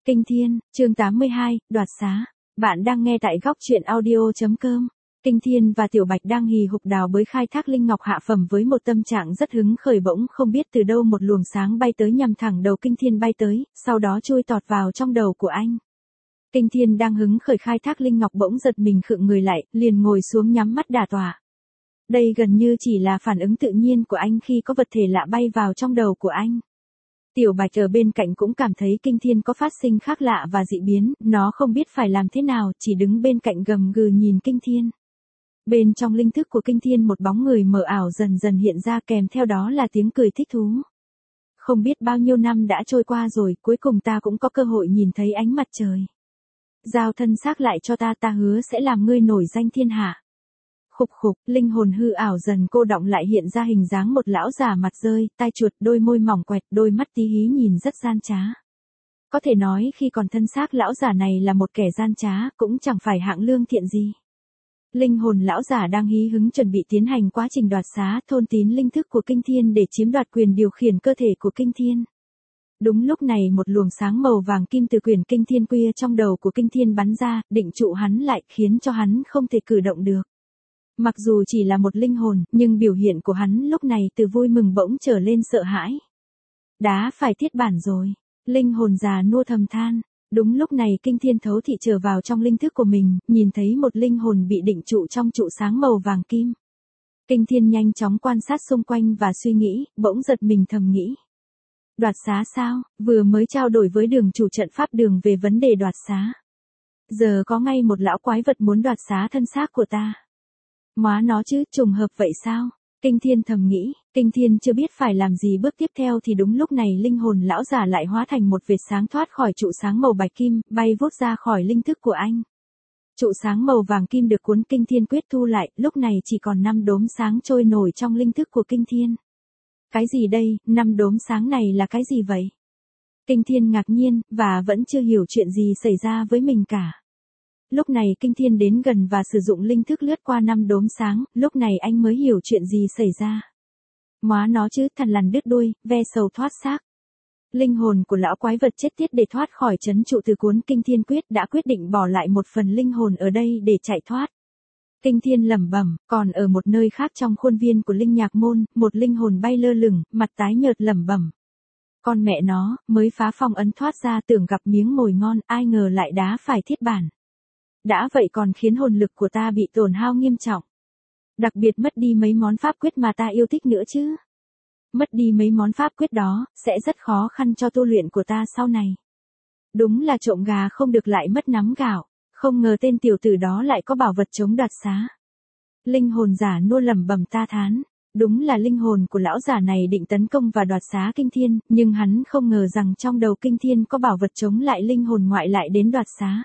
Kinh Thiên, chương 82, đoạt xá. Bạn đang nghe tại góc truyện audio.com. Kinh Thiên và Tiểu Bạch đang hì hục đào bới khai thác linh ngọc hạ phẩm với một tâm trạng rất hứng khởi, bỗng không biết từ đâu một luồng sáng bay tới nhằm thẳng đầu Kinh Thiên bay tới, sau đó chui tọt vào trong đầu của anh. Kinh Thiên đang hứng khởi khai thác linh ngọc bỗng giật mình khựng người lại, liền ngồi xuống nhắm mắt đả tọa. Đây gần như chỉ là phản ứng tự nhiên của anh khi có vật thể lạ bay vào trong đầu của anh. Tiểu Bạch ở bên cạnh cũng cảm thấy Kinh Thiên có phát sinh khác lạ và dị biến, nó không biết phải làm thế nào, chỉ đứng bên cạnh gầm gừ nhìn Kinh Thiên. Bên trong linh thức của Kinh Thiên một bóng người mờ ảo dần dần hiện ra, kèm theo đó là tiếng cười thích thú. Không biết bao nhiêu năm đã trôi qua rồi, cuối cùng ta cũng có cơ hội nhìn thấy ánh mặt trời. Giao thân xác lại cho ta, ta hứa sẽ làm ngươi nổi danh thiên hạ. Khục khục, linh hồn hư ảo dần cô đọng lại hiện ra hình dáng một lão già mặt rơi, tai chuột, đôi môi mỏng quẹt, đôi mắt tí hí nhìn rất gian trá. Có thể nói khi còn thân xác lão già này là một kẻ gian trá, cũng chẳng phải hạng lương thiện gì. Linh hồn lão già đang hí hứng chuẩn bị tiến hành quá trình đoạt xá, thôn tín linh thức của Kinh Thiên để chiếm đoạt quyền điều khiển cơ thể của Kinh Thiên. Đúng lúc này một luồng sáng màu vàng kim từ quyển Kinh Thiên Quy trong đầu của Kinh Thiên bắn ra, định trụ hắn lại, khiến cho hắn không thể cử động được. Mặc dù chỉ là một linh hồn, nhưng biểu hiện của hắn lúc này từ vui mừng bỗng trở lên sợ hãi. Đá phải thiết bản rồi. Linh hồn già nua thầm than. Đúng lúc này Kinh Thiên thấu thị trở vào trong linh thức của mình, nhìn thấy một linh hồn bị định trụ trong trụ sáng màu vàng kim. Kinh Thiên nhanh chóng quan sát xung quanh và suy nghĩ, bỗng giật mình thầm nghĩ. Đoạt xá sao, vừa mới trao đổi với đường chủ trận pháp Đường về vấn đề đoạt xá. Giờ có ngay một lão quái vật muốn đoạt xá thân xác của ta. Móa nó chứ, trùng hợp vậy sao? Kinh Thiên thầm nghĩ, Kinh Thiên chưa biết phải làm gì bước tiếp theo thì đúng lúc này linh hồn lão giả lại hóa thành một vệt sáng thoát khỏi trụ sáng màu bạch kim, bay vút ra khỏi linh thức của anh. Trụ sáng màu vàng kim được cuốn Kinh Thiên quyết thu lại, lúc này chỉ còn 5 đốm sáng trôi nổi trong linh thức của Kinh Thiên. Cái gì đây, 5 đốm sáng này là cái gì vậy? Kinh Thiên ngạc nhiên, và vẫn chưa hiểu chuyện gì xảy ra với mình cả. Lúc này Kinh Thiên đến gần và sử dụng linh thức lướt qua 5 đốm sáng, lúc này anh mới hiểu chuyện gì xảy ra. Móa nó chứ, thằn lằn đứt đuôi, ve sầu thoát xác. Linh hồn của lão quái vật chết tiết để thoát khỏi trấn trụ từ cuốn Kinh Thiên quyết đã quyết định bỏ lại một phần linh hồn ở đây để chạy thoát. Kinh Thiên lẩm bẩm, còn ở một nơi khác trong khuôn viên của Linh Nhạc Môn, một linh hồn bay lơ lửng, mặt tái nhợt lẩm bẩm. Con mẹ nó, mới phá phong ấn thoát ra tưởng gặp miếng mồi ngon, ai ngờ lại đá phải thiết bản. Đã vậy còn khiến hồn lực của ta bị tổn hao nghiêm trọng. Đặc biệt mất đi mấy món pháp quyết mà ta yêu thích nữa chứ. Mất đi mấy món pháp quyết đó, sẽ rất khó khăn cho tu luyện của ta sau này. Đúng là trộm gà không được lại mất nắm gạo, không ngờ tên tiểu tử đó lại có bảo vật chống đoạt xá. Linh hồn giả nua lẩm bẩm ta thán. Đúng là linh hồn của lão giả này định tấn công và đoạt xá Kinh Thiên, nhưng hắn không ngờ rằng trong đầu Kinh Thiên có bảo vật chống lại linh hồn ngoại lại đến đoạt xá.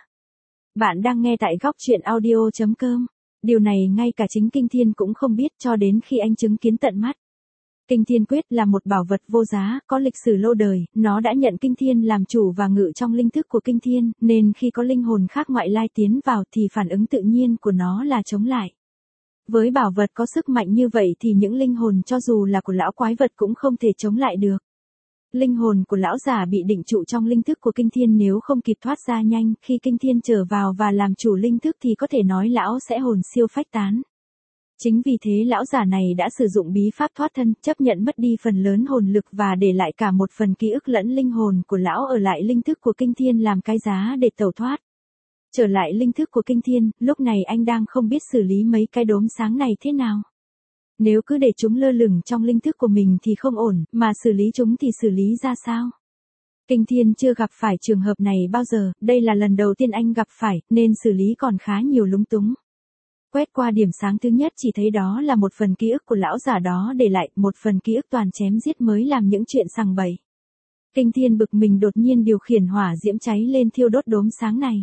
Bạn đang nghe tại góc truyện audio.com. Điều này ngay cả chính Kinh Thiên cũng không biết cho đến khi anh chứng kiến tận mắt. Kinh Thiên quyết là một bảo vật vô giá, có lịch sử lâu đời, nó đã nhận Kinh Thiên làm chủ và ngự trong linh thức của Kinh Thiên, nên khi có linh hồn khác ngoại lai tiến vào thì phản ứng tự nhiên của nó là chống lại. Với bảo vật có sức mạnh như vậy thì những linh hồn cho dù là của lão quái vật cũng không thể chống lại được. Linh hồn của lão già bị định trụ trong linh thức của Kinh Thiên, nếu không kịp thoát ra nhanh, khi Kinh Thiên trở vào và làm chủ linh thức thì có thể nói lão sẽ hồn siêu phách tán. Chính vì thế lão già này đã sử dụng bí pháp thoát thân, chấp nhận mất đi phần lớn hồn lực và để lại cả một phần ký ức lẫn linh hồn của lão ở lại linh thức của Kinh Thiên làm cái giá để tẩu thoát. Trở lại linh thức của Kinh Thiên, lúc này anh đang không biết xử lý mấy cái đốm sáng này thế nào. Nếu cứ để chúng lơ lửng trong linh thức của mình thì không ổn, mà xử lý chúng thì xử lý ra sao? Kinh Thiên chưa gặp phải trường hợp này bao giờ, đây là lần đầu tiên anh gặp phải, nên xử lý còn khá nhiều lúng túng. Quét qua điểm sáng thứ nhất chỉ thấy đó là một phần ký ức của lão giả đó để lại, một phần ký ức toàn chém giết mới làm những chuyện sằng bậy. Kinh Thiên bực mình đột nhiên điều khiển hỏa diễm cháy lên thiêu đốt đốm sáng này.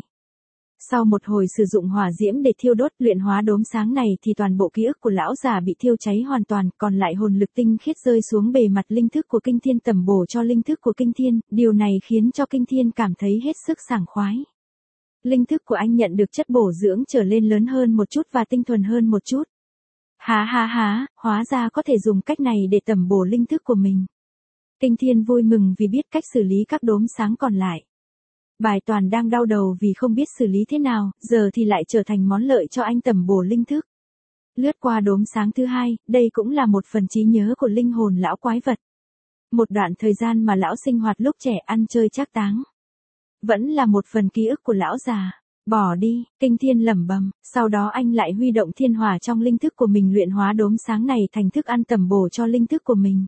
Sau một hồi sử dụng hỏa diễm để thiêu đốt luyện hóa đốm sáng này thì toàn bộ ký ức của lão già bị thiêu cháy hoàn toàn, còn lại hồn lực tinh khiết rơi xuống bề mặt linh thức của Kinh Thiên tẩm bổ cho linh thức của Kinh Thiên, điều này khiến cho Kinh Thiên cảm thấy hết sức sảng khoái. Linh thức của anh nhận được chất bổ dưỡng trở lên lớn hơn một chút và tinh thuần hơn một chút. Há, hóa ra có thể dùng cách này để tẩm bổ linh thức của mình. Kinh Thiên vui mừng vì biết cách xử lý các đốm sáng còn lại. Bài toàn đang đau đầu vì không biết xử lý thế nào, giờ thì lại trở thành món lợi cho anh tầm bổ linh thức. Lướt qua đốm sáng thứ hai, đây cũng là một phần trí nhớ của linh hồn lão quái vật. Một đoạn thời gian mà lão sinh hoạt lúc trẻ ăn chơi trác táng. Vẫn là một phần ký ức của lão già. Bỏ đi, Kinh Thiên lẩm bẩm, sau đó anh lại huy động thiên hỏa trong linh thức của mình luyện hóa đốm sáng này thành thức ăn tầm bổ cho linh thức của mình.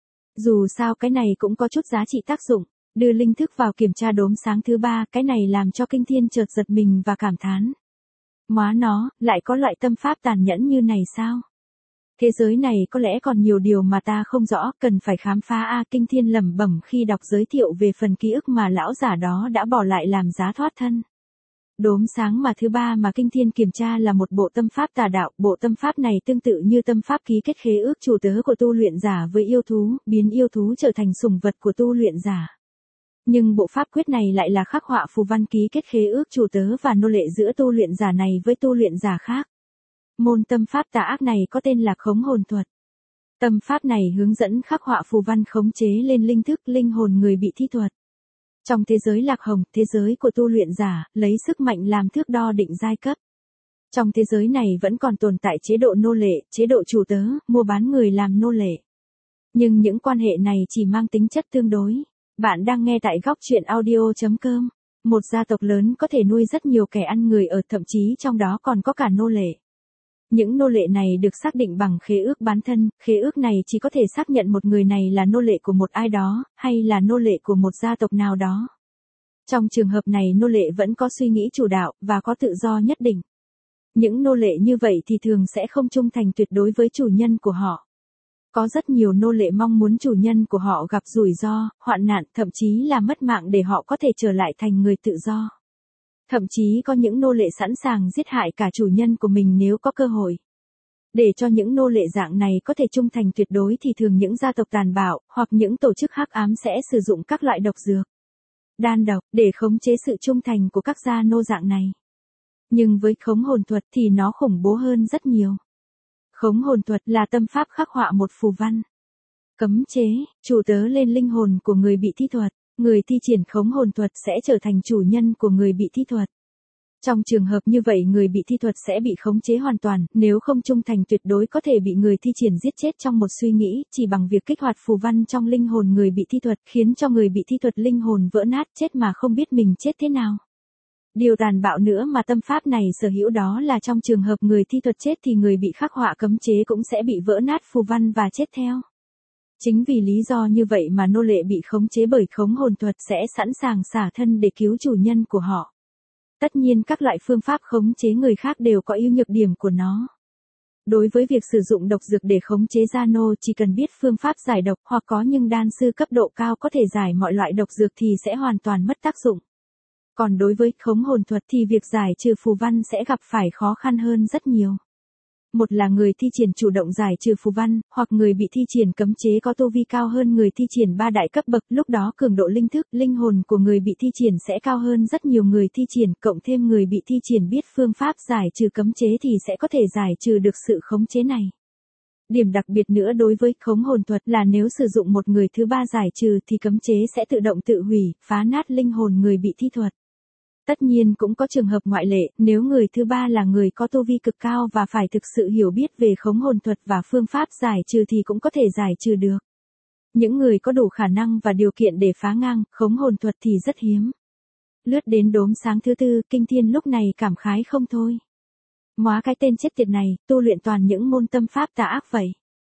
Dù sao cái này cũng có chút giá trị tác dụng, đưa linh thức vào kiểm tra đốm sáng thứ ba, cái này làm cho Kinh Thiên chợt giật mình và cảm thán. Móa nó, lại có loại tâm pháp tàn nhẫn như này sao? Thế giới này có lẽ còn nhiều điều mà ta không rõ, cần phải khám phá a. Kinh Thiên lẩm bẩm khi đọc giới thiệu về phần ký ức mà lão giả đó đã bỏ lại làm giá thoát thân. Đốm sáng mà thứ ba mà Kinh Thiên kiểm tra là một bộ tâm pháp tà đạo, bộ tâm pháp này tương tự như tâm pháp ký kết khế ước chủ tớ của tu luyện giả với yêu thú, biến yêu thú trở thành sủng vật của tu luyện giả. Nhưng bộ pháp quyết này lại là khắc họa phù văn ký kết khế ước chủ tớ và nô lệ giữa tu luyện giả này với tu luyện giả khác. Môn tâm pháp tà ác này có tên là khống hồn thuật. Tâm pháp này hướng dẫn khắc họa phù văn khống chế lên linh thức, linh hồn người bị thi thuật. Trong thế giới lạc hồng, thế giới của tu luyện giả, lấy sức mạnh làm thước đo định giai cấp. Trong thế giới này vẫn còn tồn tại chế độ nô lệ, chế độ chủ tớ, mua bán người làm nô lệ. Nhưng những quan hệ này chỉ mang tính chất tương đối. Bạn đang nghe tại góc truyện audio.com. Một gia tộc lớn có thể nuôi rất nhiều kẻ ăn người ở, thậm chí trong đó còn có cả nô lệ. Những nô lệ này được xác định bằng khế ước bán thân, khế ước này chỉ có thể xác nhận một người này là nô lệ của một ai đó, hay là nô lệ của một gia tộc nào đó. Trong trường hợp này nô lệ vẫn có suy nghĩ chủ đạo, và có tự do nhất định. Những nô lệ như vậy thì thường sẽ không trung thành tuyệt đối với chủ nhân của họ. Có rất nhiều nô lệ mong muốn chủ nhân của họ gặp rủi ro, hoạn nạn, thậm chí là mất mạng để họ có thể trở lại thành người tự do. Thậm chí có những nô lệ sẵn sàng giết hại cả chủ nhân của mình nếu có cơ hội. Để cho những nô lệ dạng này có thể trung thành tuyệt đối thì thường những gia tộc tàn bạo, hoặc những tổ chức hắc ám sẽ sử dụng các loại độc dược, đan độc, để khống chế sự trung thành của các gia nô dạng này. Nhưng với khống hồn thuật thì nó khủng bố hơn rất nhiều. Khống hồn thuật là tâm pháp khắc họa một phù văn. Cấm chế, chủ tớ lên linh hồn của người bị thi thuật. Người thi triển khống hồn thuật sẽ trở thành chủ nhân của người bị thi thuật. Trong trường hợp như vậy người bị thi thuật sẽ bị khống chế hoàn toàn, nếu không trung thành tuyệt đối có thể bị người thi triển giết chết trong một suy nghĩ, chỉ bằng việc kích hoạt phù văn trong linh hồn người bị thi thuật, khiến cho người bị thi thuật linh hồn vỡ nát chết mà không biết mình chết thế nào. Điều tàn bạo nữa mà tâm pháp này sở hữu đó là trong trường hợp người thi thuật chết thì người bị khắc họa cấm chế cũng sẽ bị vỡ nát phù văn và chết theo. Chính vì lý do như vậy mà nô lệ bị khống chế bởi khống hồn thuật sẽ sẵn sàng xả thân để cứu chủ nhân của họ. Tất nhiên các loại phương pháp khống chế người khác đều có ưu nhược điểm của nó. Đối với việc sử dụng độc dược để khống chế gia nô chỉ cần biết phương pháp giải độc hoặc có nhưng đan sư cấp độ cao có thể giải mọi loại độc dược thì sẽ hoàn toàn mất tác dụng. Còn đối với khống hồn thuật thì việc giải trừ phù văn sẽ gặp phải khó khăn hơn rất nhiều. Một là người thi triển chủ động giải trừ phù văn, hoặc người bị thi triển cấm chế có tu vi cao hơn người thi triển 3 đại cấp bậc, lúc đó cường độ linh thức, linh hồn của người bị thi triển sẽ cao hơn rất nhiều người thi triển, cộng thêm người bị thi triển biết phương pháp giải trừ cấm chế thì sẽ có thể giải trừ được sự khống chế này. Điểm đặc biệt nữa đối với khống hồn thuật là nếu sử dụng một người thứ ba giải trừ thì cấm chế sẽ tự động tự hủy, phá nát linh hồn người bị thi thuật. Tất nhiên cũng có trường hợp ngoại lệ, nếu người thứ ba là người có tu vi cực cao và phải thực sự hiểu biết về khống hồn thuật và phương pháp giải trừ thì cũng có thể giải trừ được. Những người có đủ khả năng và điều kiện để phá ngang khống hồn thuật thì rất hiếm. Lướt đến đốm sáng thứ tư, Kinh Thiên lúc này cảm khái không thôi. Móa cái tên chết tiệt này, tu luyện toàn những môn tâm pháp tà ác vậy.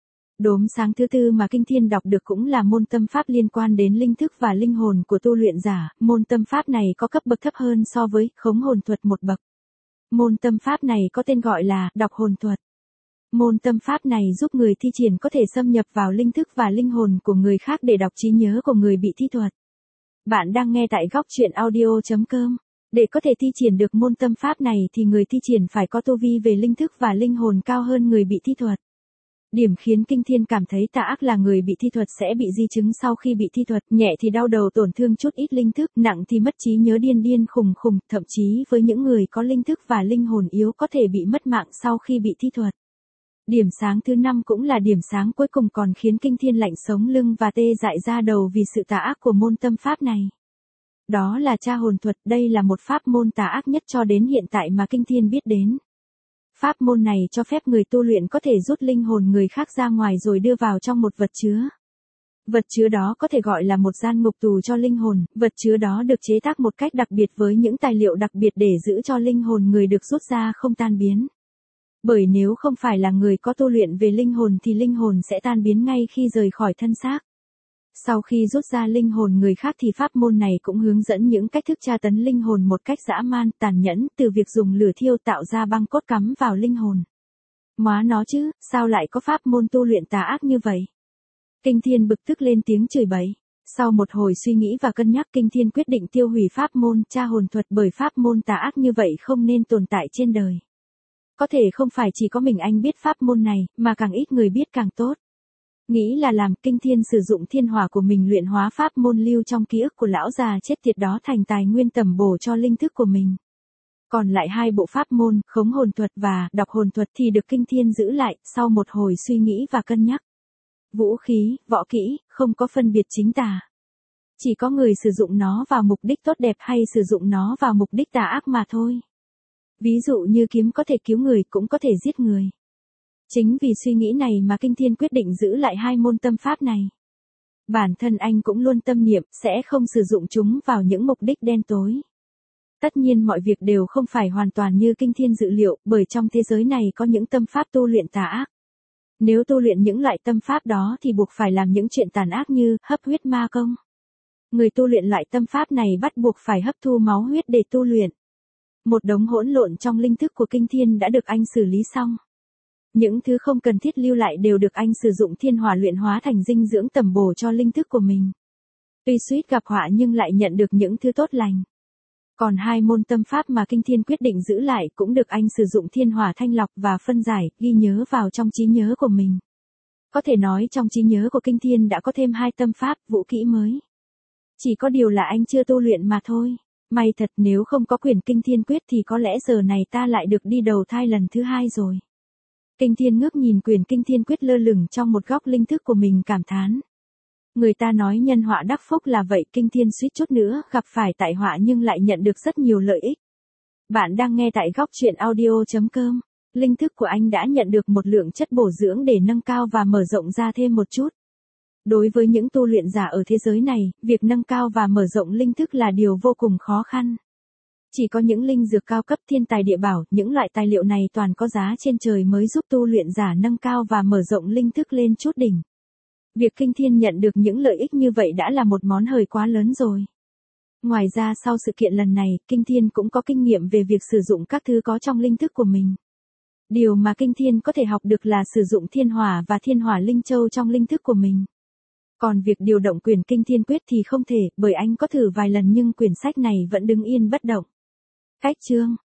Đốm sáng thứ tư mà Kinh Thiên đọc được cũng là môn tâm pháp liên quan đến linh thức và linh hồn của tu luyện giả, môn tâm pháp này có cấp bậc thấp hơn so với khống hồn thuật một bậc. Môn tâm pháp này có tên gọi là đọc hồn thuật. Môn tâm pháp này giúp người thi triển có thể xâm nhập vào linh thức và linh hồn của người khác để đọc trí nhớ của người bị thi thuật. Bạn đang nghe tại góc truyện audio.com. Để có thể thi triển được môn tâm pháp này thì người thi triển phải có tu vi về linh thức và linh hồn cao hơn người bị thi thuật. Điểm khiến Kinh Thiên cảm thấy tà ác là người bị thi thuật sẽ bị di chứng sau khi bị thi thuật, nhẹ thì đau đầu tổn thương chút ít linh thức, nặng thì mất trí nhớ điên điên khùng khùng, thậm chí với những người có linh thức và linh hồn yếu có thể bị mất mạng sau khi bị thi thuật. Điểm sáng thứ 5 cũng là điểm sáng cuối cùng còn khiến Kinh Thiên lạnh sống lưng và tê dại da đầu vì sự tà ác của môn tâm pháp này. Đó là tra hồn thuật, đây là một pháp môn tà ác nhất cho đến hiện tại mà Kinh Thiên biết đến. Pháp môn này cho phép người tu luyện có thể rút linh hồn người khác ra ngoài rồi đưa vào trong một vật chứa. Vật chứa đó có thể gọi là một gian ngục tù cho linh hồn, vật chứa đó được chế tác một cách đặc biệt với những tài liệu đặc biệt để giữ cho linh hồn người được rút ra không tan biến. Bởi nếu không phải là người có tu luyện về linh hồn thì linh hồn sẽ tan biến ngay khi rời khỏi thân xác. Sau khi rút ra linh hồn người khác thì pháp môn này cũng hướng dẫn những cách thức tra tấn linh hồn một cách dã man, tàn nhẫn, từ việc dùng lửa thiêu tạo ra băng cốt cắm vào linh hồn. Móa nó chứ, sao lại có pháp môn tu luyện tà ác như vậy? Kinh Thiên bực tức lên tiếng chửi bậy. Sau một hồi suy nghĩ và cân nhắc, Kinh Thiên quyết định tiêu hủy pháp môn tra hồn thuật bởi pháp môn tà ác như vậy không nên tồn tại trên đời. Có thể không phải chỉ có mình anh biết pháp môn này, mà càng ít người biết càng tốt. Nghĩ là làm, Kinh Thiên sử dụng thiên hỏa của mình luyện hóa pháp môn lưu trong ký ức của lão già chết tiệt đó thành tài nguyên tầm bổ cho linh thức của mình. Còn lại hai bộ pháp môn, khống hồn thuật và đọc hồn thuật thì được Kinh Thiên giữ lại, sau một hồi suy nghĩ và cân nhắc. Vũ khí, võ kỹ, không có phân biệt chính tà. Chỉ có người sử dụng nó vào mục đích tốt đẹp hay sử dụng nó vào mục đích tà ác mà thôi. Ví dụ như kiếm có thể cứu người cũng có thể giết người. Chính vì suy nghĩ này mà Kinh Thiên quyết định giữ lại hai môn tâm pháp này. Bản thân anh cũng luôn tâm niệm sẽ không sử dụng chúng vào những mục đích đen tối. Tất nhiên mọi việc đều không phải hoàn toàn như Kinh Thiên dự liệu, bởi trong thế giới này có những tâm pháp tu luyện tà ác. Nếu tu luyện những loại tâm pháp đó thì buộc phải làm những chuyện tàn ác như hấp huyết ma công. Người tu luyện loại tâm pháp này bắt buộc phải hấp thu máu huyết để tu luyện. Một đống hỗn lộn trong linh thức của Kinh Thiên đã được anh xử lý xong. Những thứ không cần thiết lưu lại đều được anh sử dụng thiên hỏa luyện hóa thành dinh dưỡng tầm bổ cho linh thức của mình. Tuy suýt gặp họa nhưng lại nhận được những thứ tốt lành. Còn hai môn tâm pháp mà Kinh Thiên quyết định giữ lại cũng được anh sử dụng thiên hỏa thanh lọc và phân giải, ghi nhớ vào trong trí nhớ của mình. Có thể nói trong trí nhớ của Kinh Thiên đã có thêm hai tâm pháp, vũ kỹ mới. Chỉ có điều là anh chưa tu luyện mà thôi. May thật, nếu không có quyển Kinh Thiên Quyết thì có lẽ giờ này ta lại được đi đầu thai lần thứ hai rồi. Kinh Thiên ngước nhìn quyển Kinh Thiên Quyết lơ lửng trong một góc linh thức của mình cảm thán. Người ta nói nhân họa đắc phúc là vậy, Kinh Thiên suýt chút nữa gặp phải tại họa nhưng lại nhận được rất nhiều lợi ích. Bạn đang nghe tại góc truyện audio.com. Linh thức của anh đã nhận được một lượng chất bổ dưỡng để nâng cao và mở rộng ra thêm một chút. Đối với những tu luyện giả ở thế giới này, việc nâng cao và mở rộng linh thức là điều vô cùng khó khăn. Chỉ có những linh dược cao cấp, thiên tài địa bảo, những loại tài liệu này toàn có giá trên trời mới giúp tu luyện giả nâng cao và mở rộng linh thức lên chút đỉnh. Việc Kinh Thiên nhận được những lợi ích như vậy đã là một món hời quá lớn rồi. Ngoài ra sau sự kiện lần này, Kinh Thiên cũng có kinh nghiệm về việc sử dụng các thứ có trong linh thức của mình. Điều mà Kinh Thiên có thể học được là sử dụng thiên hỏa và thiên hỏa linh châu trong linh thức của mình. Còn việc điều động quyển Kinh Thiên Quyết thì không thể, bởi anh có thử vài lần nhưng quyển sách này vẫn đứng yên bất động. Cách chương